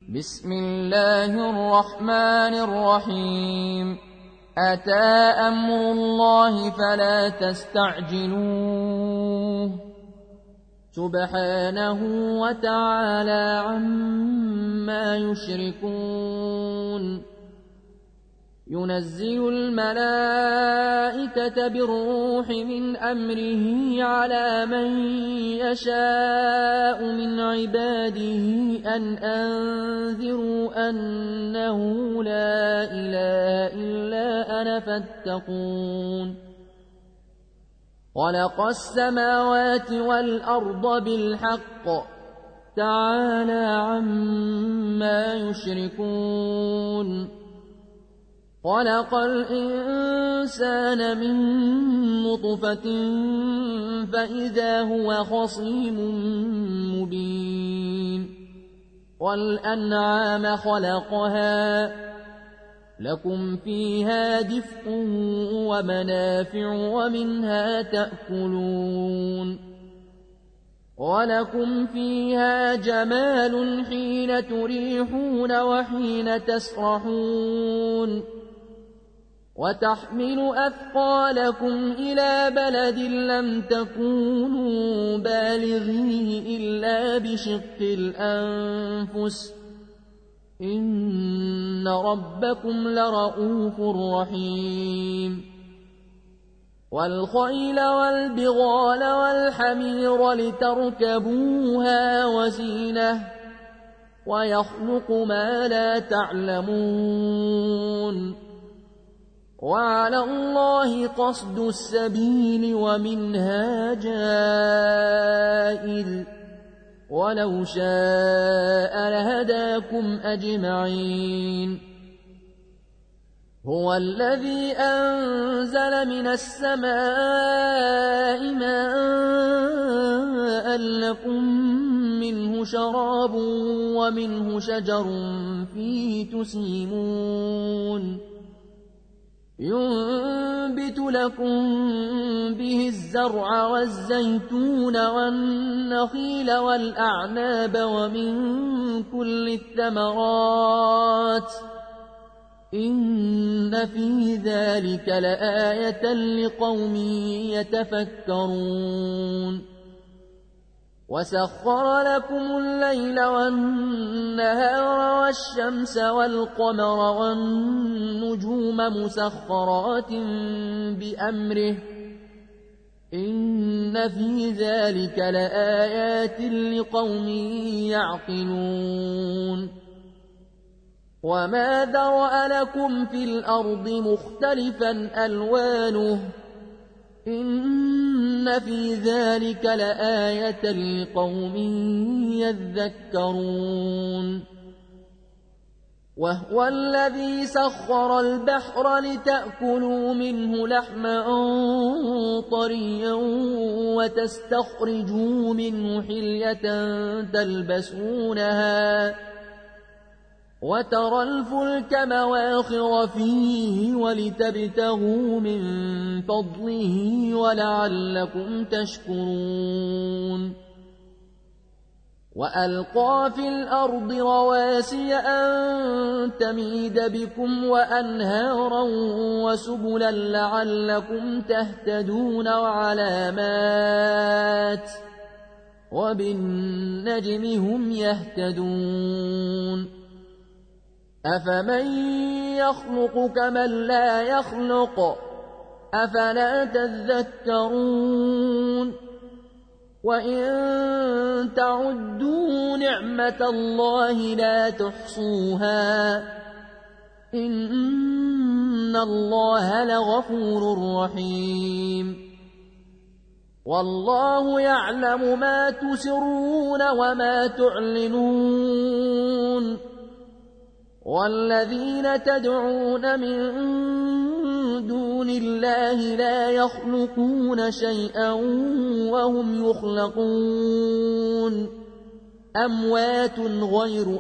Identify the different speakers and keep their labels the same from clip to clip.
Speaker 1: بسم الله الرحمن الرحيم. أتى أمر الله فلا تستعجلوه سبحانه وتعالى عما يشركون. ينزل الملائكة بالروح من أمره على من يشاء من عباده أن أنذروا أنه لا إله إلا أنا فاتقون. خلق السماوات والأرض بالحق تعالى عما يشركون. خلق الإنسان من نطفة فإذا هو خصيم مبين. والأنعام خلقها لكم فيها دفء ومنافع ومنها تأكلون. ولكم فيها جمال حين تريحون وحين تسرحون. وتحمل أثقالكم إلى بلد لم تكونوا بالغيه إلا بشق الأنفس إن ربكم لرؤوف رحيم. والخيل والبغال والحمير لتركبوها وزينة ويخلق ما لا تعلمون. وعلى الله قصد السبيل ومنها جائر ولو شاء لهداكم أجمعين. هو الذي أنزل من السماء ماء لكم منه شراب ومنه شجر فيه تسيمون. ينبت لكم به الزرع والزيتون والنخيل والأعناب ومن كل الثمرات إن في ذلك لآية لقوم يتفكرون. وسخر لكم الليل والنهار والشمس والقمر والنجوم مسخرات بأمره إن في ذلك لآيات لقوم يعقلون. وما ذرأ لكم في الأرض مختلفا ألوانه إن في ذلك لآية لقوم يذكرون. وهو الذي سخر البحر لتأكلوا منه لحما طريا وتستخرجوا منه حلية تلبسونها وترى الفلك مواخر فيه ولتبتغوا من فضله ولعلكم تشكرون. وألقى في الأرض رواسي أن تميد بكم وأنهارا وسبلا لعلكم تهتدون وعلامات وبالنجم هم يهتدون. أفمن يخلق كمن لا يخلق أفلا تذكرون. وإن تعدوا نعمة الله لا تحصوها إن الله لغفور رحيم. والله يعلم ما تسرون وما تعلنون. والذين تدعون من دون الله لا يخلقون شيئا وهم يخلقون أموات غير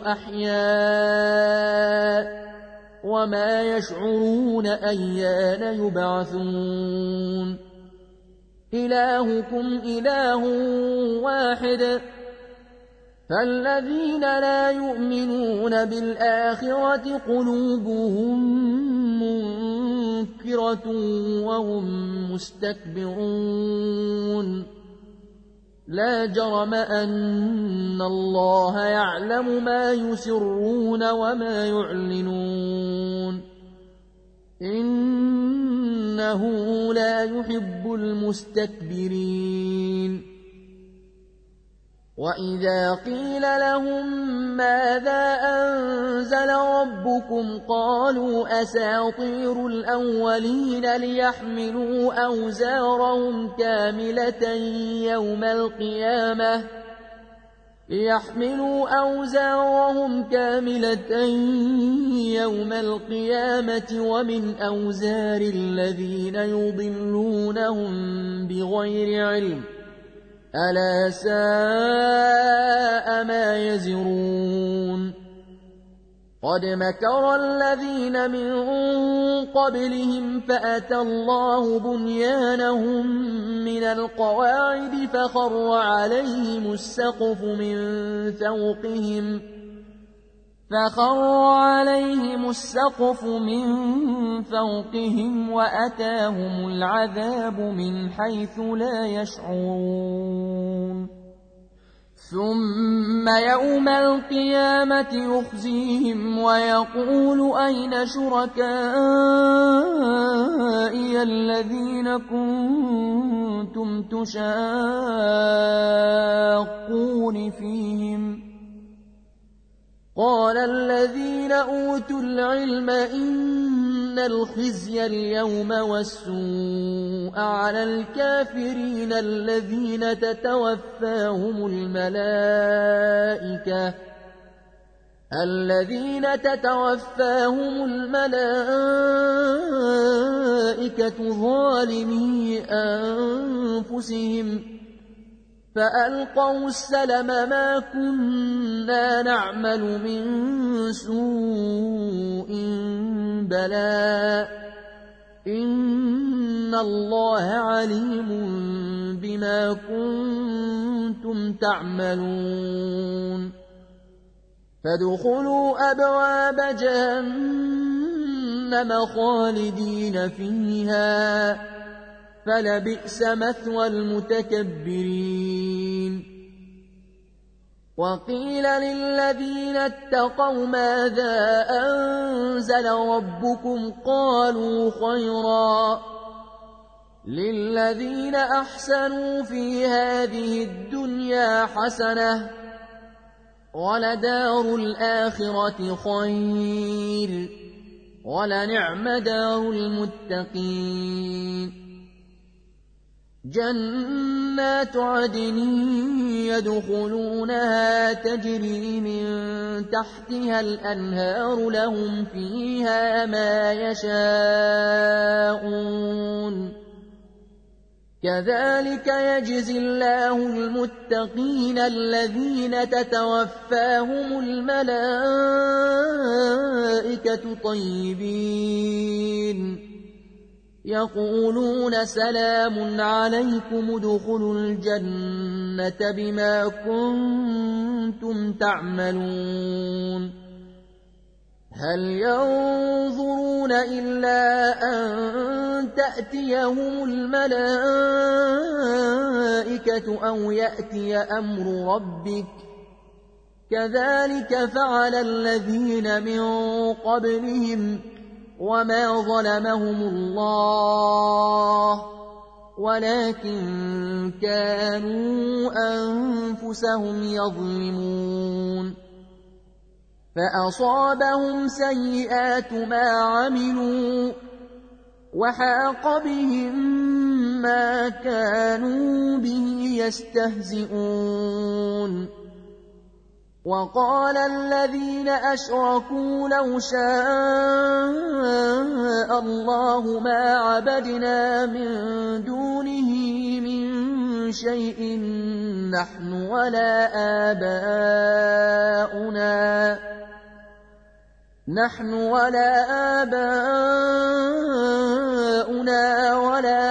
Speaker 1: أحياء وما يشعرون أيان يبعثون. إلهكم إله واحد فالذين لا يؤمنون بالآخرة قلوبهم منكرة وهم مستكبرون لا جرم أن الله يعلم ما يسرون وما يعلنون إنه لا يحب المستكبرين وإذا قيل لهم ماذا أنزل ربكم قالوا أساطير الأولين ليحملوا أوزارهم كاملة يوم القيامة ومن أوزار الذين يضلونهم بغير علم ألا ساء ما يزرون قد مكر الذين من قبلهم فأتى الله بنيانهم من القواعد فخر عليهم السقف من فوقهم وأتاهم العذاب من حيث لا يشعرون ثم يوم القيامة يخزيهم ويقول أين شركائي الذين كنتم تشاقون فيهم قال الذين أوتوا العلم إن الخزي اليوم والسوء على الكافرين الذين تتوفاهم الملائكة ظالمي أنفسهم فألقوا السلم ما كنا نعمل من سوء بلى إن الله عليم بما كنتم تعملون فادخلوا أبواب جهنم خالدين فيها فلبئس مثوى المتكبرين وقيل للذين اتقوا ماذا أنزل ربكم قالوا خيرا للذين أحسنوا في هذه الدنيا حسنة ولدار الآخرة خير ولنعم دار المتقين جنات عدن يدخلونها تجري من تحتها الأنهار لهم فيها ما يشاءون كذلك يجزي الله المتقين الذين تتوفاهم الملائكة طيبين يقولون سلام عليكم ادخلوا الجنة بما كنتم تعملون هل ينظرون إلا أن تأتيهم الملائكة أو يأتي أمر ربك كذلك فعل الذين من قبلهم وما ظلمهم الله ولكن كانوا أنفسهم يظلمون فأصابهم سيئات ما عملوا وحاق بهم ما كانوا به يستهزئون وقال الذين أشركوا لو شاء الله ما عبدنا من دونه من شيء نحن ولا آباؤنا ولا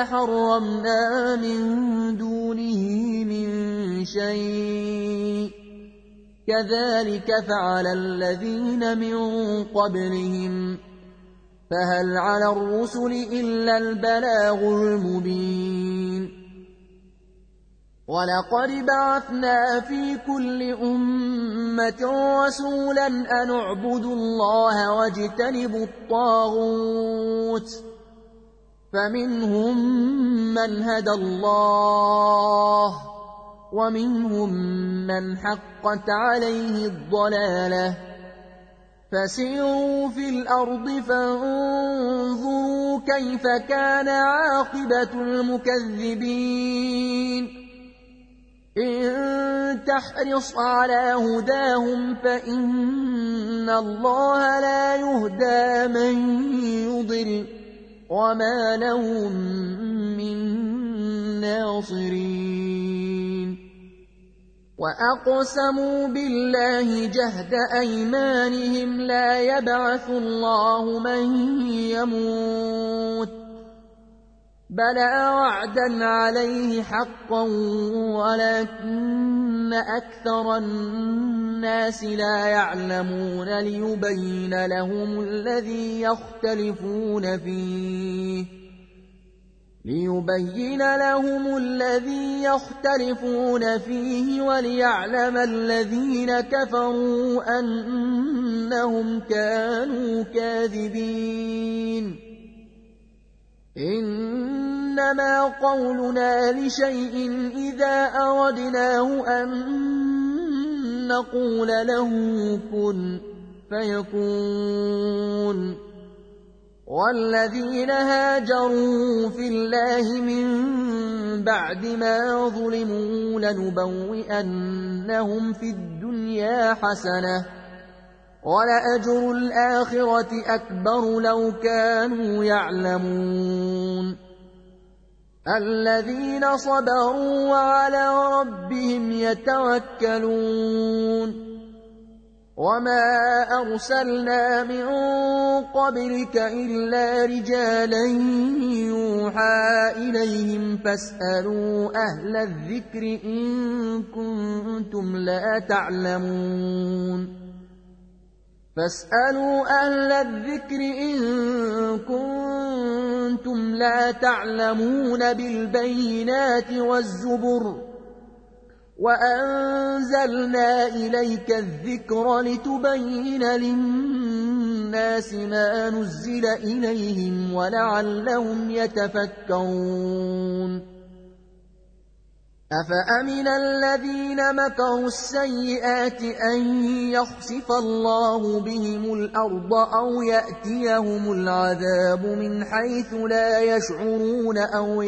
Speaker 1: حرمنا من دونه من شيء كذلك فعل الذين من قبلهم فهل على الرسل إلا البلاغ المبين ولقد بعثنا في كل أمة رسولا أن اعبدوا الله واجتنبوا الطاغوت فمنهم من هدى الله ومنهم من حقت عليه الضلالة فسيروا في الأرض فانظروا كيف كان عاقبة المكذبين إن تحرص على هداهم فإن الله لا يهدى من يضل وما لهم من ناصرين وأقسموا بالله جهد أيمانهم لا يبعث الله من يموت بلى وعدا عليه حقا ولكن أكثر الناس لا يعلمون ليبين لهم الذي يختلفون فيه وليعلم الذين كفروا أنهم كانوا كاذبين إنما قولنا لشيء إذا أردناه أن نقول له كن فيكون والذين هاجروا في الله من بعد ما ظلموا لنبوئنهم في الدنيا حسنة ولأجر الآخرة أكبر لو كانوا يعلمون الذين صبروا وعلى ربهم يتوكلون وما أرسلنا من قبلك إلا رجالا يوحى إليهم فاسألوا أهل الذكر إن كنتم لا تعلمون بالبينات والزبر وأنزلنا إليك الذكر لتبين للناس ما نزل إليهم ولعلهم يتفكرون أفأمن الذين مكروا السيئات أن يخسف الله بهم الأرض أو يأتيهم العذاب من حيث لا يشعرون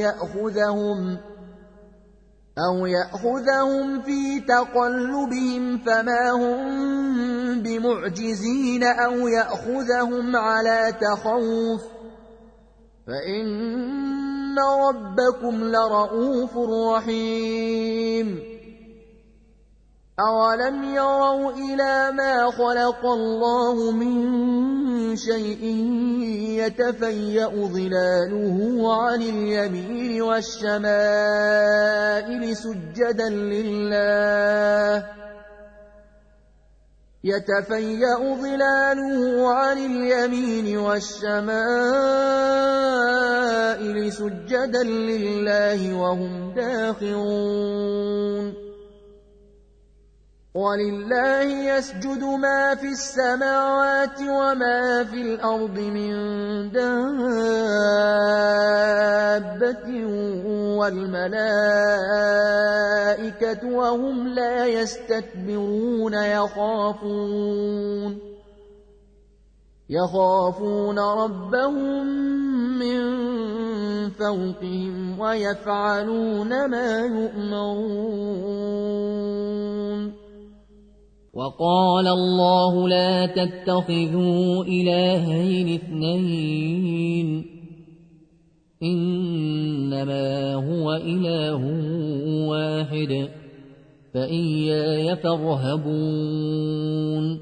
Speaker 1: أو يأخذهم في تقلبهم فما هم بمعجزين أو يأخذهم على تخوف فإن ربكم لرؤوف رحيم أولم يروا إلى ما خلق الله من شيء يتفيأ ظلاله عن اليمين والشمائل سجدا لله وهم داخرون ولله يسجد ما في السماوات وما في الأرض من دابة والملائكة وهم لا يستكبرون يخافون ربهم من فوقهم ويفعلون ما يؤمرون
Speaker 2: وقال الله لا تتخذوا إلهين اثنين إنما هو إله واحد فإياي فارهبون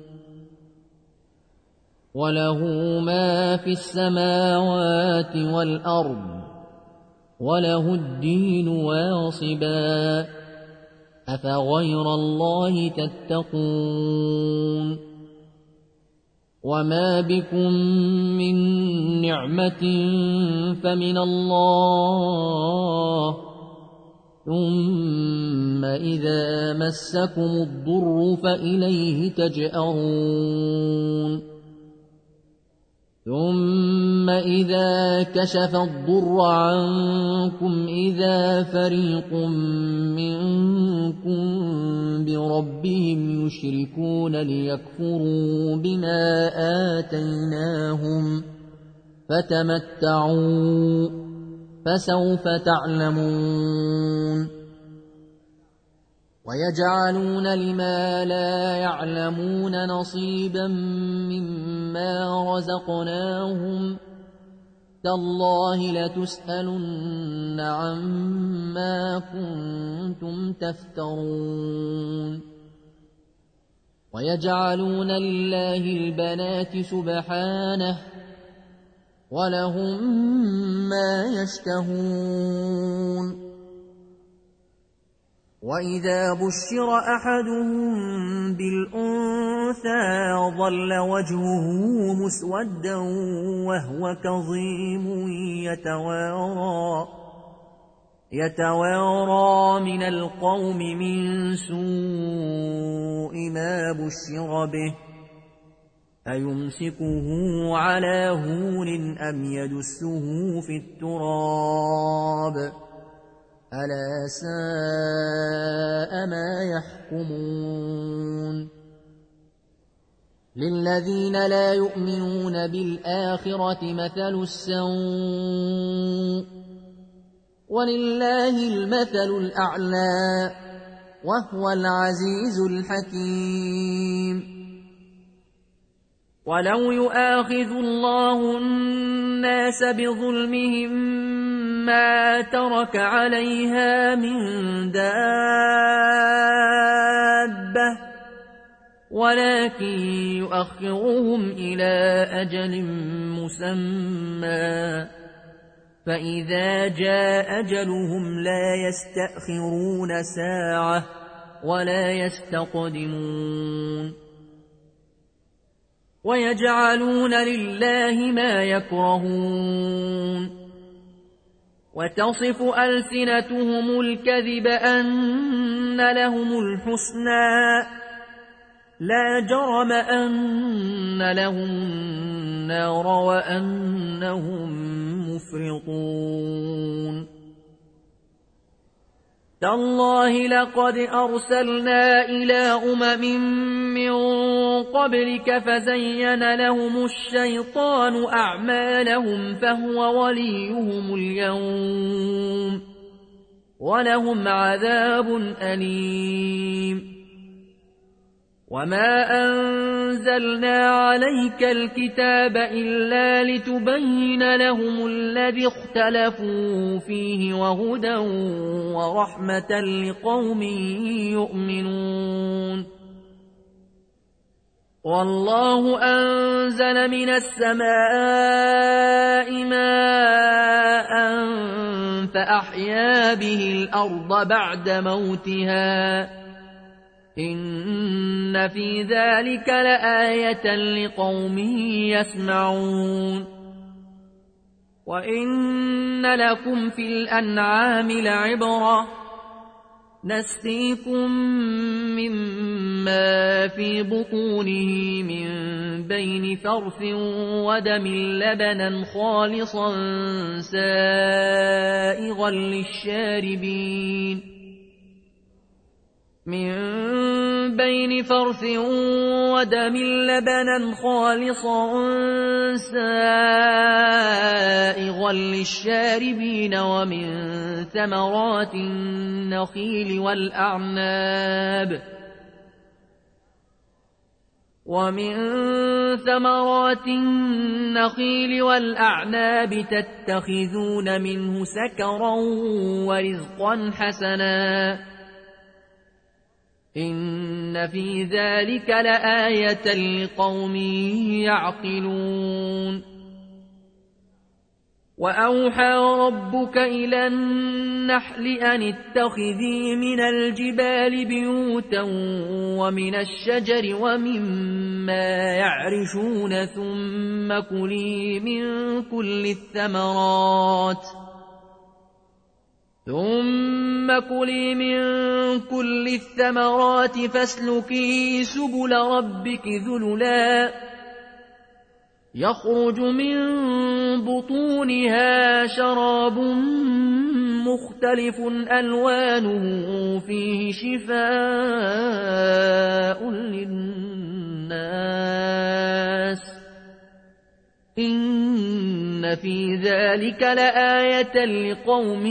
Speaker 2: وله ما في السماوات والأرض وله الدين واصبا أفغير الله تتقون وما بكم من نعمة فمن الله ثم إذا مسكم الضر فإليه تجأرون ثم إذا كشف الضر عنكم إذا فريق منكم بربهم يشركون ليكفروا بما آتيناهم فتمتعوا فسوف تعلمون ويجعلون لما لا يعلمون نصيبا مما رزقناهم تالله لتسألن عما كنتم تفترون ويجعلون لله البنات سبحانه ولهم ما يشتهون وإذا بشر أحدهم بالأنثى ظل وجهه مسودا وهو كظيم يتوارى من القوم من سوء ما بشر به أيمسكه على هون أم يدسه في التراب ألا ساء ما يحكمون للذين لا يؤمنون بالآخرة مثل السوء ولله المثل الأعلى وهو العزيز الحكيم ولو يؤاخذ الله الناس بظلمهم ما ترك عليها من دابة ولكن يؤخرهم إلى أجل مسمى فإذا جاء أجلهم لا يستأخرون ساعة ولا يستقدمون ويجعلون لله ما يكرهون وتصف ألسنتهم الكذب أن لهم الحسنى لا جرم أن لهم النار وأنهم مفرطون تالله لقد أرسلنا إلى أمم من قبلك فزين لهم الشيطان أعمالهم فهو وليهم اليوم ولهم عذاب أليم وما أنزلنا عليك الكتاب إلا لتبين لهم الذي اختلفوا فيه وهدى ورحمة لقوم يؤمنون والله أنزل من السماء ماء فأحيا به الأرض بعد موتها إن في ذلك لآية لقوم يسمعون وإن لكم في الأنعام لعبرة نسقيكم مما في بطونه من بين فرث ودم لبنا خالصا سائغا للشاربين من بين فرث ودم لبنا خالصا سائغا للشاربين ومن ثمرات النخيل والأعناب تتخذون منه سكرا ورزقا حسنا إن في ذلك لآية لقوم يعقلون وأوحى ربك إلى النحل أن اتخذي من الجبال بيوتا ومن الشجر ومما يعرشون ثم كلي من كل الثمرات فاسلكي سبل ربك ذللا يخرج من بطونها شراب مختلف ألوانه فيه شفاء للناس إن في ذلك لآية لقوم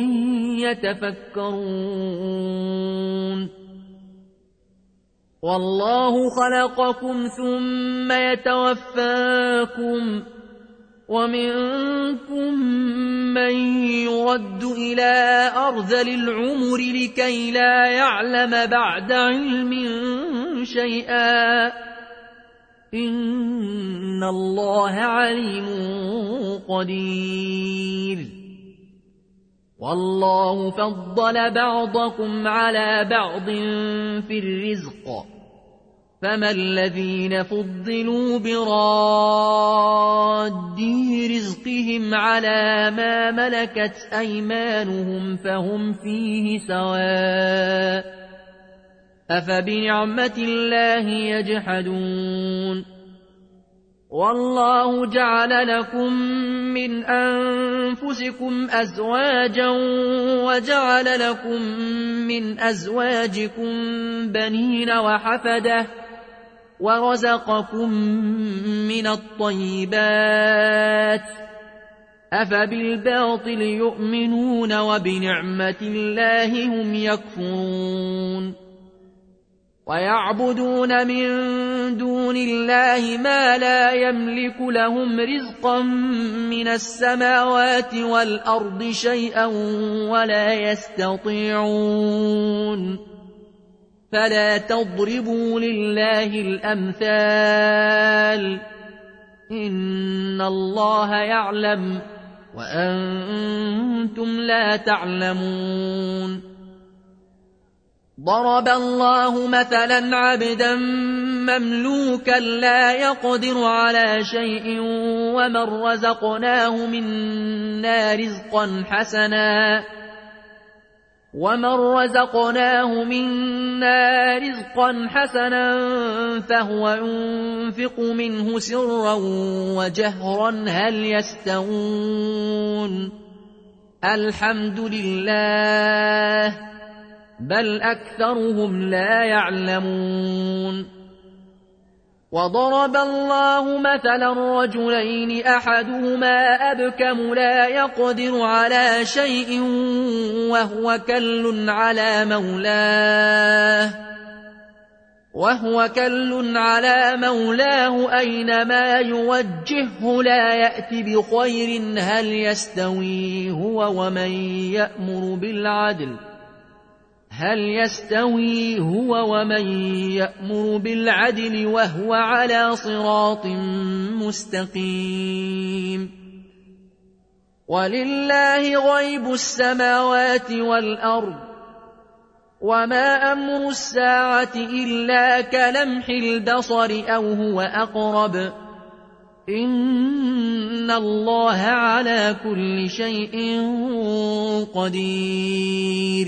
Speaker 2: يتفكرون والله خلقكم ثم يتوفاكم ومنكم من يرد إلى أرذل العمر لكي لا يعلم بعد علم شيئا إن الله عليم قدير والله فضل بعضكم على بعض في الرزق فما الذين فضلوا براد رزقهم على ما ملكت أيمانهم فهم فيه سواء أفبنعمة الله يجحدون والله جعل لكم من أنفسكم أزواجا وجعل لكم من أزواجكم بنين وحفدة ورزقكم من الطيبات أفبالباطل يؤمنون وبنعمة الله هم يكفرون ويعبدون من دون الله ما لا يملك لهم رزقا من السماوات والأرض شيئا ولا يستطيعون فلا تضربوا لله الأمثال إن الله يعلم وأنتم لا تعلمون ضرب الله مثلا عبدا مملوكا لا يقدر على شيء ومن رزقناه منا رزقا حسنا فهو ينفق منه سرا وجهرا هل يستوون الحمد لله بل أكثرهم لا يعلمون وضرب الله مثلا رجلين أحدهما أبكم لا يقدر على شيء وهو كل على مولاه أينما يوجهه لا يأتي بخير هل يستوي هو ومن يأمر بالعدل وهو على صراط مستقيم ولله غيب السماوات والأرض وما أمر الساعة إلا كلمح البصر أو هو أقرب إن الله على كل شيء قدير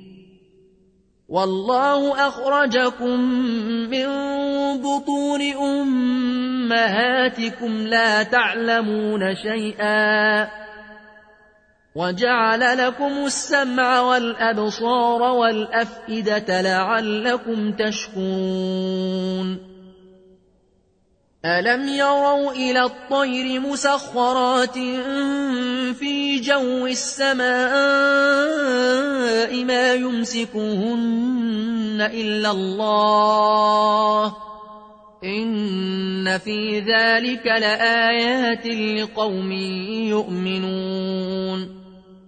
Speaker 2: والله أخرجكم من بطون أمهاتكم لا تعلمون شيئا وجعل لكم السمع والأبصار والأفئدة لعلكم تشكرون ألم يروا إلى الطير مسخرات في جو السماء ما يمسكهن إلا الله إن في ذلك لآيات لقوم يؤمنون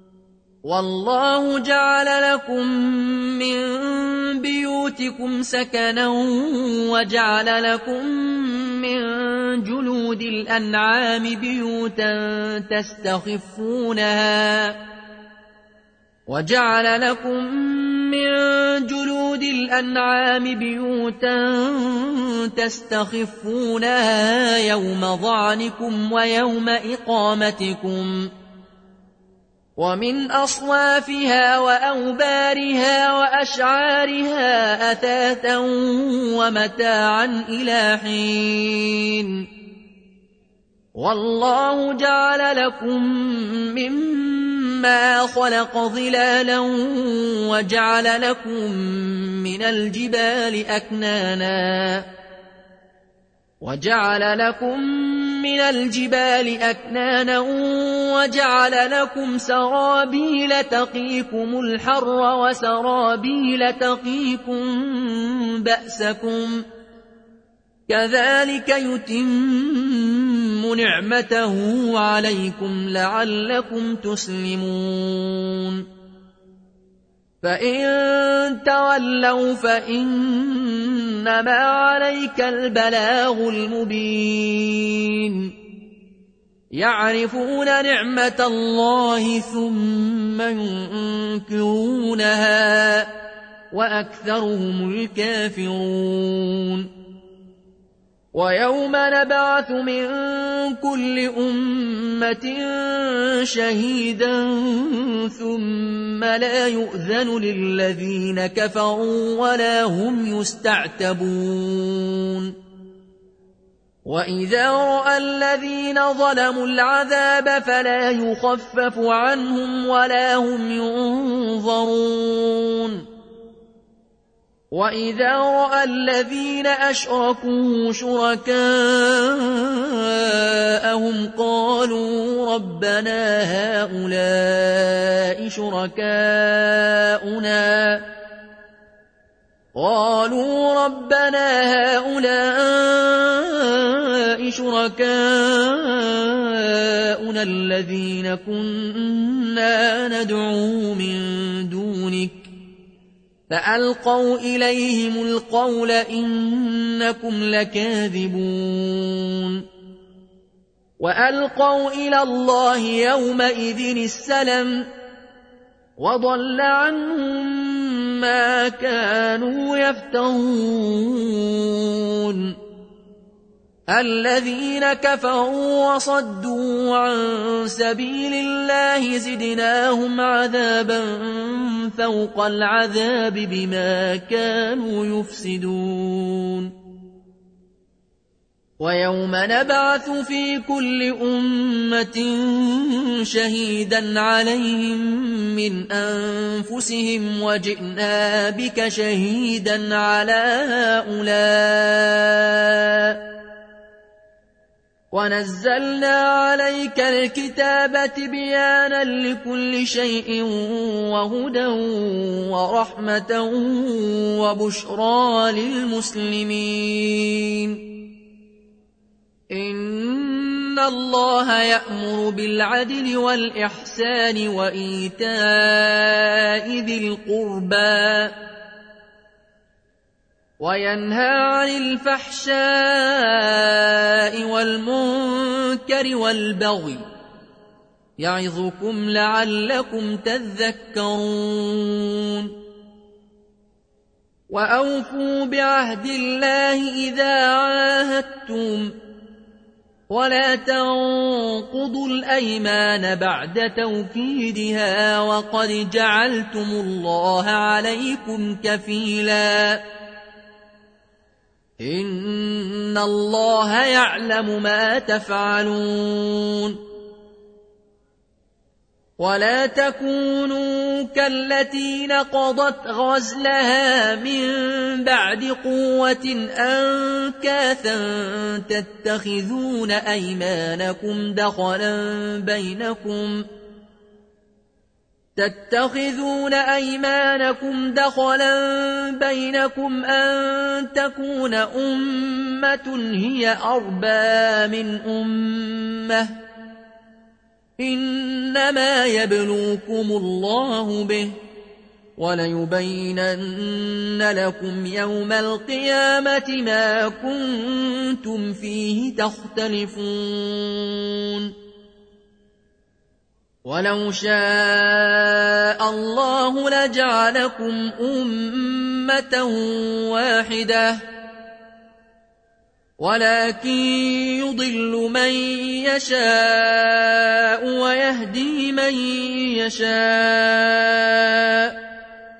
Speaker 2: والله جعل لكم من بيوتكم سكنا وجعل لكم من جلود جلود الأنعام بيوتا تستخفونها وجعل لكم من جلود الأنعام بيوتا تستخفونها يوم ظعنكم ويوم إقامتكم ومن أصوافها وأوبارها وأشعارها أثاثا ومتاعا إلى حين والله جعل لكم مما خلق ظلالا وجعل لكم من الجبال أكنانا وجعل لكم سرابيل تقيكم الحر وسرابيل تقيكم بأسكم كذلك يتم نعمته عليكم لعلكم تسلمون فإن تولوا فإنما عليك البلاغ المبين يعرفون نعمة الله ثم ينكرونها وأكثرهم الكافرون ويوم نبعث من كل أمة شهيدا ثم لا يؤذن للذين كفروا ولا هم يستعتبون وإذا رأى الذين ظلموا العذاب فلا يخفف عنهم ولا هم ينظرون وإذا رأى الذين أشركوا شركاءهم قالوا ربنا هؤلاء شركاؤنا الذين كنا ندعو من دونك فألقوا إليهم القول إنكم لكاذبون وألقوا إلى الله يومئذ السلم وضل عنهم ما كانوا يفترون الذين كفروا وصدوا عن سبيل الله زدناهم عذابا فوق العذاب بما كانوا يفسدون ويوم نبعث في كل أمة شهيدا عليهم من أنفسهم وجئنا بك شهيدا على هؤلاء ونزلنا عليك الكتاب بيانا لكل شيء وهدى ورحمة وبشرى للمسلمين إن الله يأمر بالعدل والإحسان وإيتاء ذي القربى وينهى عن الفحشاء والمنكر والبغي يعظكم لعلكم تذكرون وأوفوا بعهد الله إذا عاهدتم ولا تنقضوا الأيمان بعد توكيدها وقد جعلتم الله عليكم كفيلا إن الله يعلم ما تفعلون ولا تكونوا كالتي نقضت غزلها من بعد قوة أنكاثا تتخذون أيمانكم دخلا بينكم أن تكون أمة هي أربى من أمة إنما يبلوكم الله به وليبينن لكم يوم القيامة ما كنتم فيه تختلفون ولو شاء الله لجعلكم أمة واحدة ولكن يضل من يشاء ويهدي من يشاء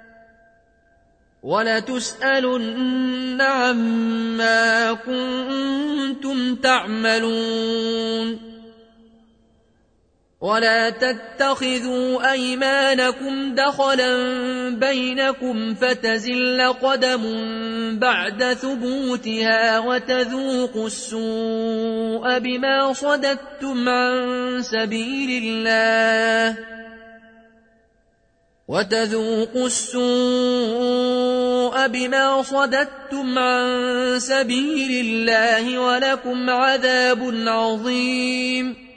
Speaker 2: ولتسألن عما كنتم تعملون ولا تتخذوا أيمانكم دخلا بينكم فتزل قدم بعد ثبوتها وتذوقوا السوء بما صددتم عن سبيل الله ولكم عذاب عظيم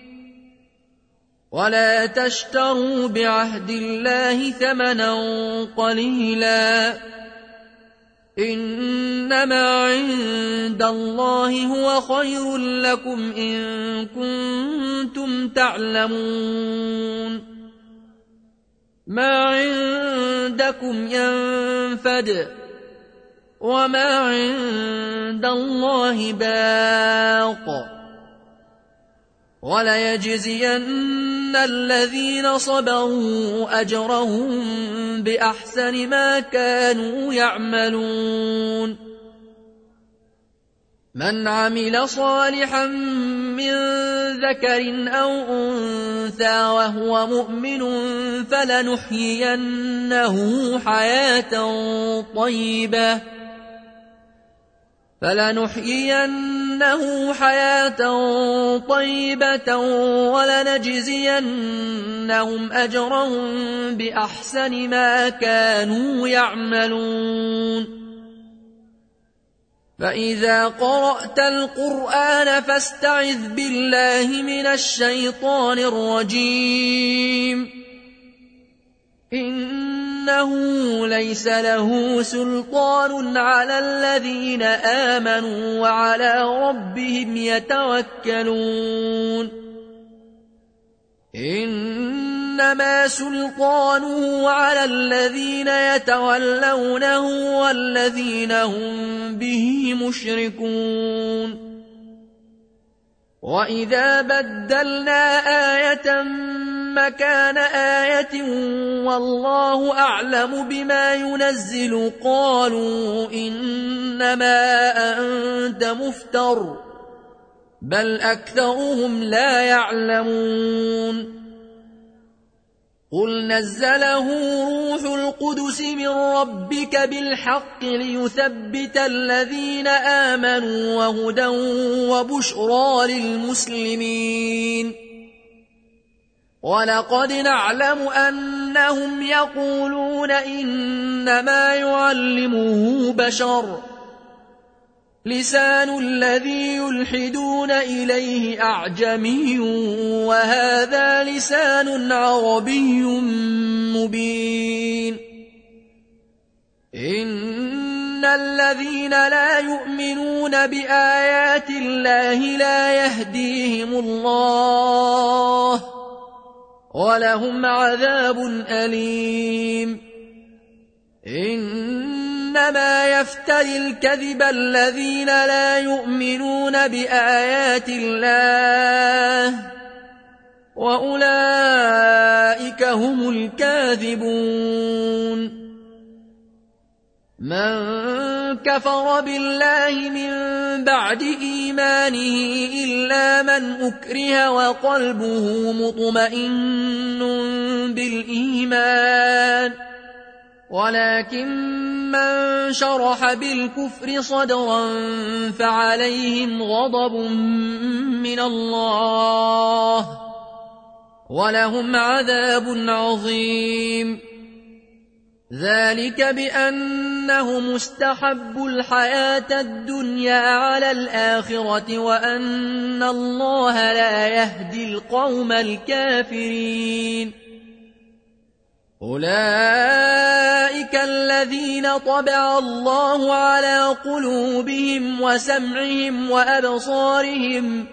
Speaker 2: ولا تشتروا بعهد الله ثمنا قليلا إنما عند الله هو خير لكم إن كنتم تعلمون ما عندكم ينفد وما عند الله باق وليجزين الذين صبروا أجرهم بأحسن ما كانوا يعملون من عمل صالحا من ذكر أو أنثى وهو مؤمن فلنحيينه حياة طيبة ولنجزينهم أجرهم بأحسن ما كانوا يعملون فإذا قرأت القرآن فاستعذ بالله من الشيطان الرجيم إنه ليس له سلطان على الذين آمنوا وعلى ربهم يتوكلون إنما سلطانه على الذين يتولونه والذين هم به مشركون وإذا بدلنا آية مكان آية والله أعلم بما ينزل قالوا إنما أنت مفتر بل أكثرهم لا يعلمون قل نزله روح القدس من ربك بالحق ليثبت الذين آمنوا وهدى وبشرى للمسلمين ولقد نعلم أنهم يقولون إنما يعلمه بشر لسان الذي يلحدون إليه أعجمي وهذا لسان عربي مبين إن الذين لا يؤمنون بآيات الله لا يهديهم الله ولهم عذاب أليم إنما يفتري الكذب الذين لا يؤمنون بآيات الله وأولئك هم الكاذبون من كفر بالله من بعد إيمانه إلا من أكره وقلبه مطمئن بالإيمان ولكن من شرح بالكفر صدرا فعليهم غضب من الله ولهم عذاب عظيم ذلك بأنهم استحبوا الحياة الدنيا على الآخرة وأن الله لا يهدي القوم الكافرين أولئك الذين طبع الله على قلوبهم وسمعهم وأبصارهم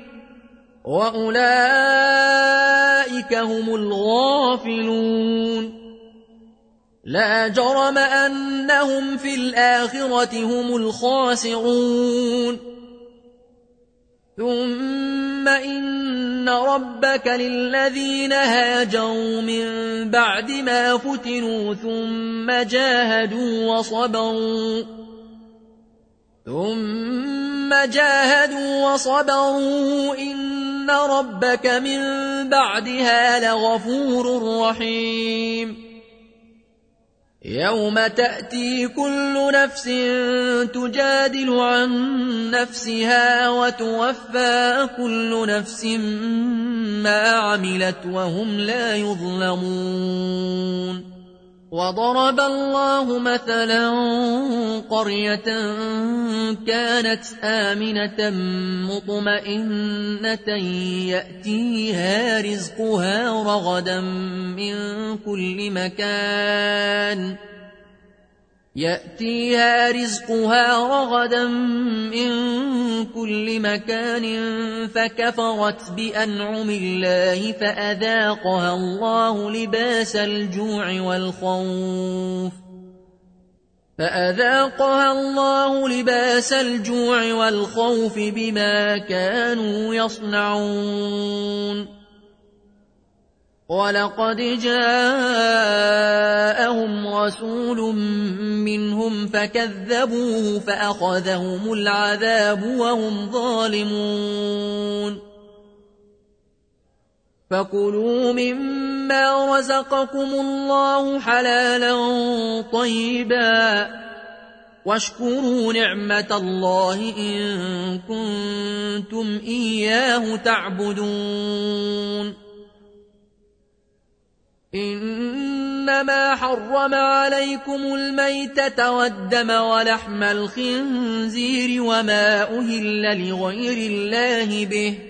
Speaker 2: وأولئك هم الغافلون لا جرم أنهم في الآخرة هم الخاسرون ثم إن ربك للذين هاجروا من بعد ما فتنوا ثم جاهدوا وصبروا إن ربك من بعدها لغفور رحيم يوم تأتي كل نفس تجادل عن نفسها وتوفى كل نفس ما عملت وهم لا يظلمون وضرب الله مثلا قرية كانت آمنة مطمئنة يأتيها رزقها رغدا من كل مكان فكفرت بأنعم الله فأذاقها الله لباس الجوع والخوف بما كانوا يصنعون ولقد جاءهم رسول منهم فكذبوه فأخذهم العذاب وهم ظالمون فكلوا مما رزقكم الله حلالا طيبا واشكروا نعمة الله إن كنتم إياه تعبدون إنما حرم عليكم الميتة والدم ولحم الخنزير وما أهل لغير الله به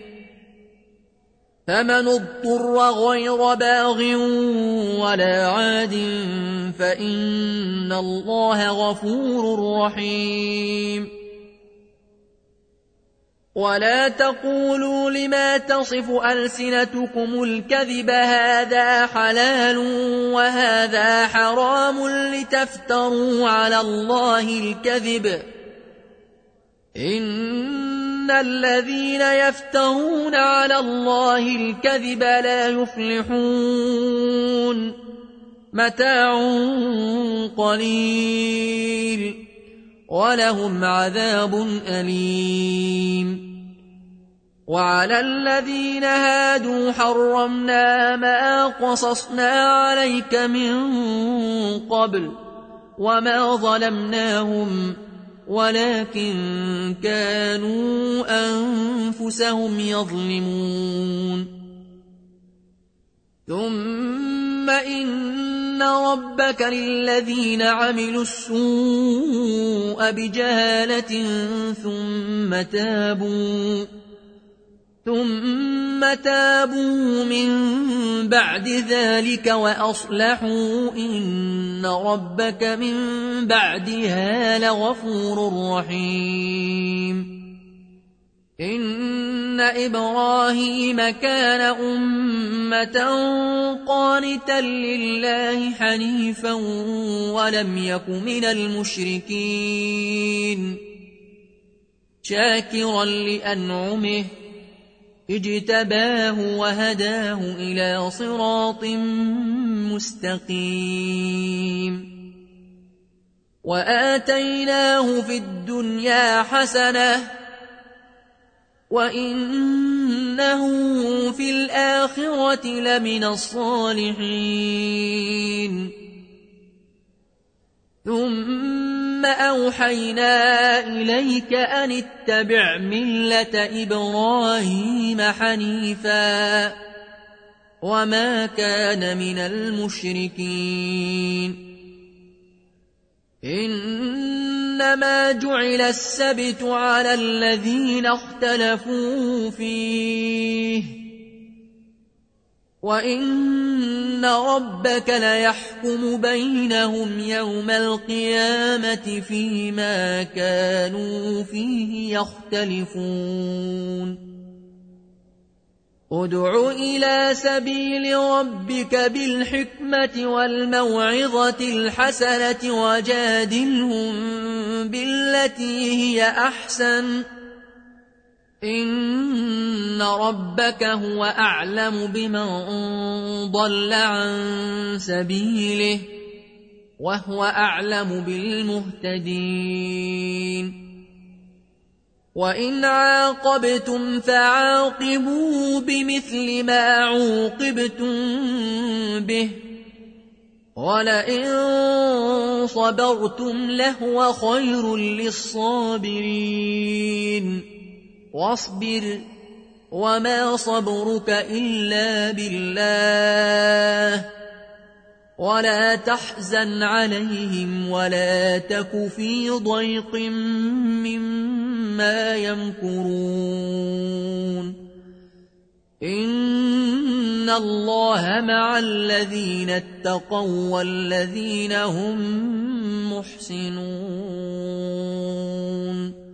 Speaker 2: فمن اضطر غير باغ ولا عاد فإن الله غفور رحيم ولا تقولوا لما تصف ألسنتكم الكذب هذا حلال وهذا حرام لتفتروا على الله الكذب إن الذين يفترون على الله الكذب لا يفلحون متاع قليل ولهم عذاب أليم وعلى الذين هادوا حرمنا ما قصصنا عليك من قبل وما ظلمناهم ولكن كانوا أنفسهم يظلمون ثم إن ربك للذين عملوا السوء بجهالة ثم تابوا من بعد ذلك وأصلحوا إن ربك من بعدها لغفور رحيم إن إبراهيم كان أمة قانتا لله حنيفا ولم يك من المشركين شاكرا لأنعمه اجتباه وهداه إلى صراط مستقيم وآتيناه في الدنيا حسنة وإنه في الآخرة لمن الصالحين ثم أوحينا إليك أن اتبع ملة إبراهيم حنيفا وما كان من المشركين إنما جعل السبت على الذين اختلفوا فيه وإن ربك ليحكم بينهم يوم القيامة فيما كانوا فيه يختلفون ادع إلى سبيل ربك بالحكمة والموعظة الحسنة وجادلهم بالتي هي أحسن إن ربك هو أعلم بمن ضل عن سبيله وهو أعلم بالمهتدين وإن عاقبتم فعاقبوا بمثل ما عوقبتم به ولئن صبرتم لهو خير للصابرين واصبر وما صبرك إلا بالله ولا تحزن عليهم ولا تك في ضيق مما يمكرون إن الله مع الذين اتقوا والذين هم محسنون